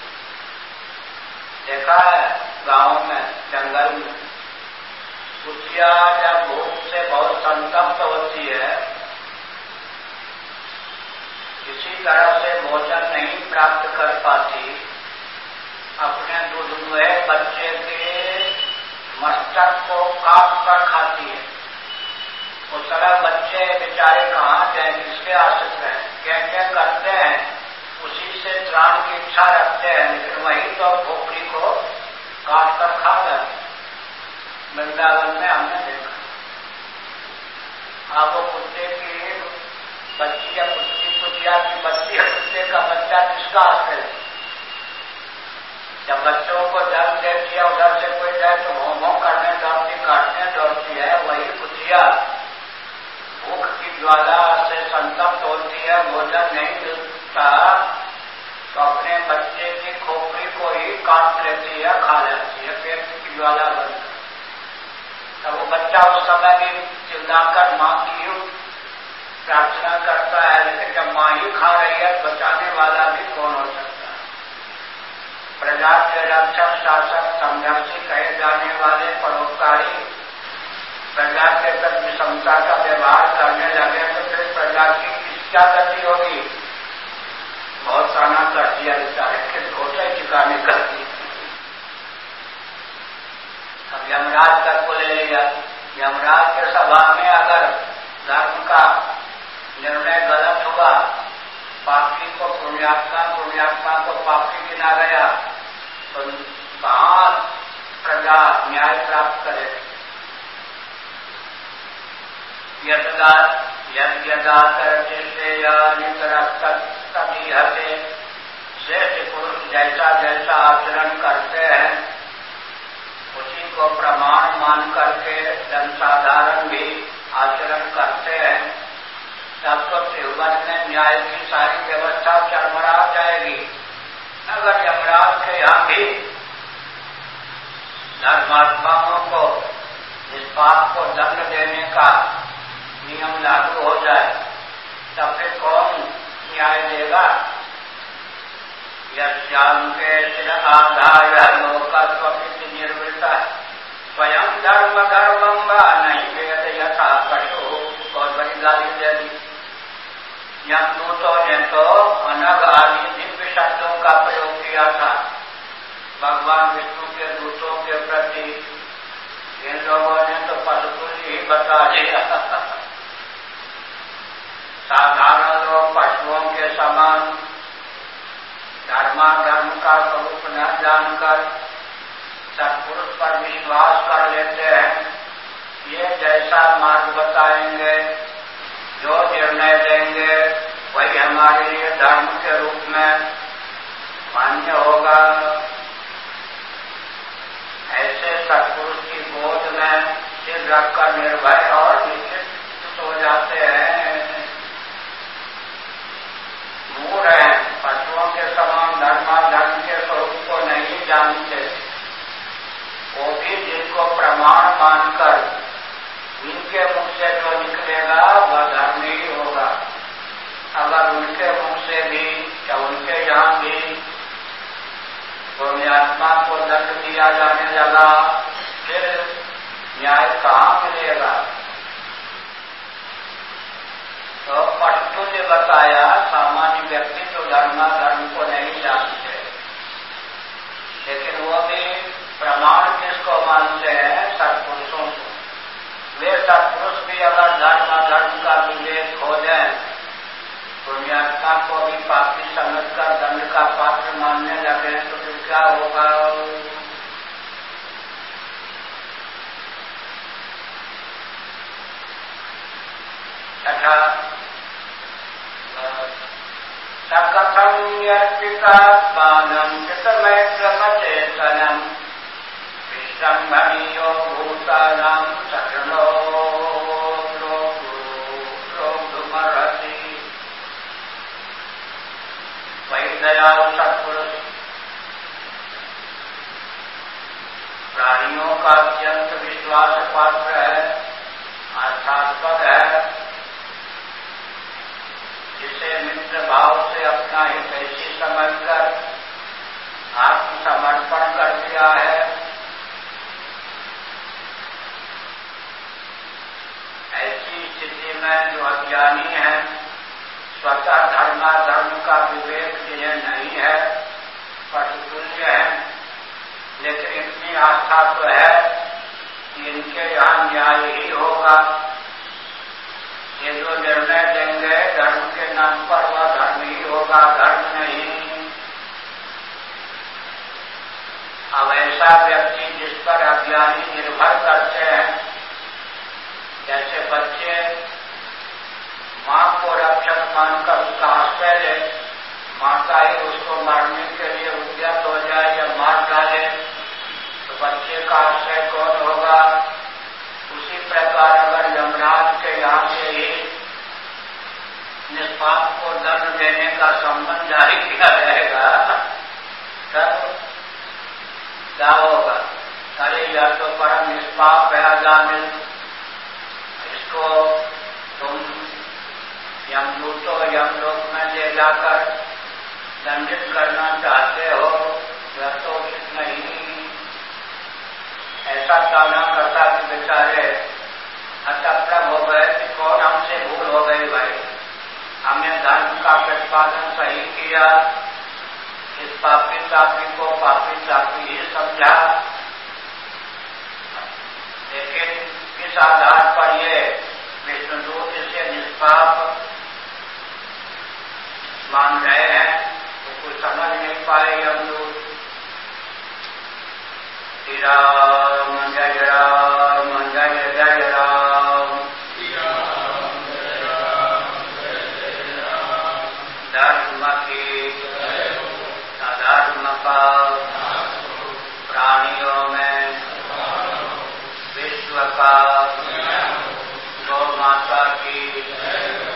देखा है गांव में, जंगल में कुतिया जब भूख से बहुत संतप्त होती है किसी तरह से भोजन नहीं प्राप्त कर पाती, अपने दुधुए बच्चे के मस्तक को काट कर खाती है। उस तरह बच्चे बेचारे कहाँ जाए, किसके आश्रित हैं, क्या करते हैं, उसी से त्राण की इच्छा रखते हैं, लेकिन वही तो खोपड़ी को काट कर खा जाते। वृंदावन में हमने देखा, आप वो कुत्ते की बच्ची या कुतिया की बच्ची या कुत्ते का बच्चा किसका आश्रय है? जब बच्चों को जन्म देती है, उधर से कोई जाए तो होमो करने दौड़ती, काटने दौड़ती है, वही कुतिया भूख की ज्वाला से संतप्त होती है, भोजन नहीं मिलता तो अपने बच्चे की खोपड़ी को ही काट लेती है, खा लेती है, पेट की ज्वाला बनकर। तब वो बच्चा उस समय भी चिल्लाकर मां की प्रार्थना करता है, लेकिन जब मां ही खा रही है बचाने वाला भी कौन हो सकता है? प्रजा के रक्षक, शासक, समदर्शी कहे जाने वाले परोपकारी प्रजा के प्रति समता का व्यवहार करने लगे तो फिर प्रजा की क्या गति होगी? बहुत साना कर दिया बेचारे के घोटे चुकाने कर दी। अब यमराज तक को ले लिया। यमराज के सभा में अगर धर्म का निर्णय गलत हुआ, पापी को पुण्यात्मा, पुण्यात्मा को पापी गिना गया, तो कहाँ प्रजा न्याय प्राप्त करे? यदा तदीहते, श्रेष्ठ पुरुष जैसा जैसा आचरण करते हैं उसी को प्रमाण मान करके जनसाधारण भी आचरण करते हैं, तब तो त्रिभुवन में न्याय की सारी व्यवस्था चरमरा जाएगी। अगर यमराज के यहाँ भी धर्मात्माओं को इस पाप को दंड देने का नियम लागू हो जाए तब फिर कौन न्याय देगा? यस्याम के शिर आधाय लोकस्वपिति निर्वृता स्वयं धर्म धर्मम वा नहीं वेद यथा कशो। बहुत बड़ी गाली दे दी। यमदूतों ने तो अनग आदि दिव्य शब्दों का प्रयोग किया था भगवान विष्णु के दूतों के प्रति। इन लोगों ने तो पशुतुल्य ही बता दिया। साधारण लोग पशुओं के समान धर्माधर्म का स्वरूप न जानकर सत्पुरुष पर विश्वास कर लेते हैं। ये जैसा मार्ग बताएंगे, जो निर्णय देंगे, वही हमारे लिए धर्म के रूप में मान्य होगा। ऐसे सत्पुरुष की गोद में सिर रखकर निर्भय और निश्चित हो जाते हैं। मूढ़ हैं, पशुओं के समान धर्माधर्म के स्वरूप को नहीं जानते। वो भी जिनको प्रमाण मानकर उनके मुख से जो निकलेगा वह धर्म ही होगा। अगर उनके मुख से भी या उनके यहाँ भी पुण्यात्मा को दंड दिया जाने लगा, फिर न्याय कहाँ मिलेगा? तो पशु ने बताया, सामान्य व्यक्ति तो धर्माधर्म को नहीं जानते, लेकिन वो भी प्रमाण किसको मानते हैं? सत्पुरुषों को। वे सत्पुरुष भी अगर धर्माधर्म का विवेक खो जाए, पुण्यात्मा को भी पापी समझकर दंड का पात्र मानने लगे तो फिर क्या होगा? तथा सकथम यर्पितात्मानं कृतमैत्रमचेतनं विश्रम्भणीयो भूतानां सकलो रोगुमर्हति। वही दयालु सत्पुरुष प्राणियों का अत्यंत विश्वास पात्र है, आस्थास्पद है, जिसे मित्र भाव से अपना हितैषी समझकर आत्मसमर्पण कर दिया है। ऐसी स्थिति में जो अज्ञानी है, स्वतः धर्माधर्म आस्था तो है कि इनके यहाँ न्याय ही होगा। ये जो निर्णय देंगे धर्म के नाम पर वह धर्म ही होगा, धर्म नहीं। अब ऐसा व्यक्ति जिस पर अज्ञानी निर्भर करते हैं, जैसे बच्चे मां को रक्षक मानकर उसका आश्रय ले, माता ही उसको मारने के लिए उद्यत हो जाए या मार डाले तो बच्चे का आश्रय कौन होगा? उसी प्रकार अगर यमराज के यहाँ से ही निष्पाप को दंड देने का संबंध जारी किया जाएगा तब क्या होगा? अरे यह तो परम निष्पाप है, अजामिल, इसको तुम यमदूतों यमलोक में ले जाकर दंडित करना चाहते हो, यह तो उचित नहीं। ऐसा कहना करता कि बेचारे हतप्रभ हो गए कि कौन हमसे भूल हो गई भाई, हमने धर्म का प्रतिपादन सही किया, इस पापी चापी को पापी चापी ही समझा, लेकिन किस आधार पर ये विष्णुदूत इसे निष्पाप मान रहे हैं तो कुछ समझ नहीं पाए यमदूत। श्री राम जय राम जय जय राम, धर्म की अधर्म का प्राणियों में विश्व का गौ माता की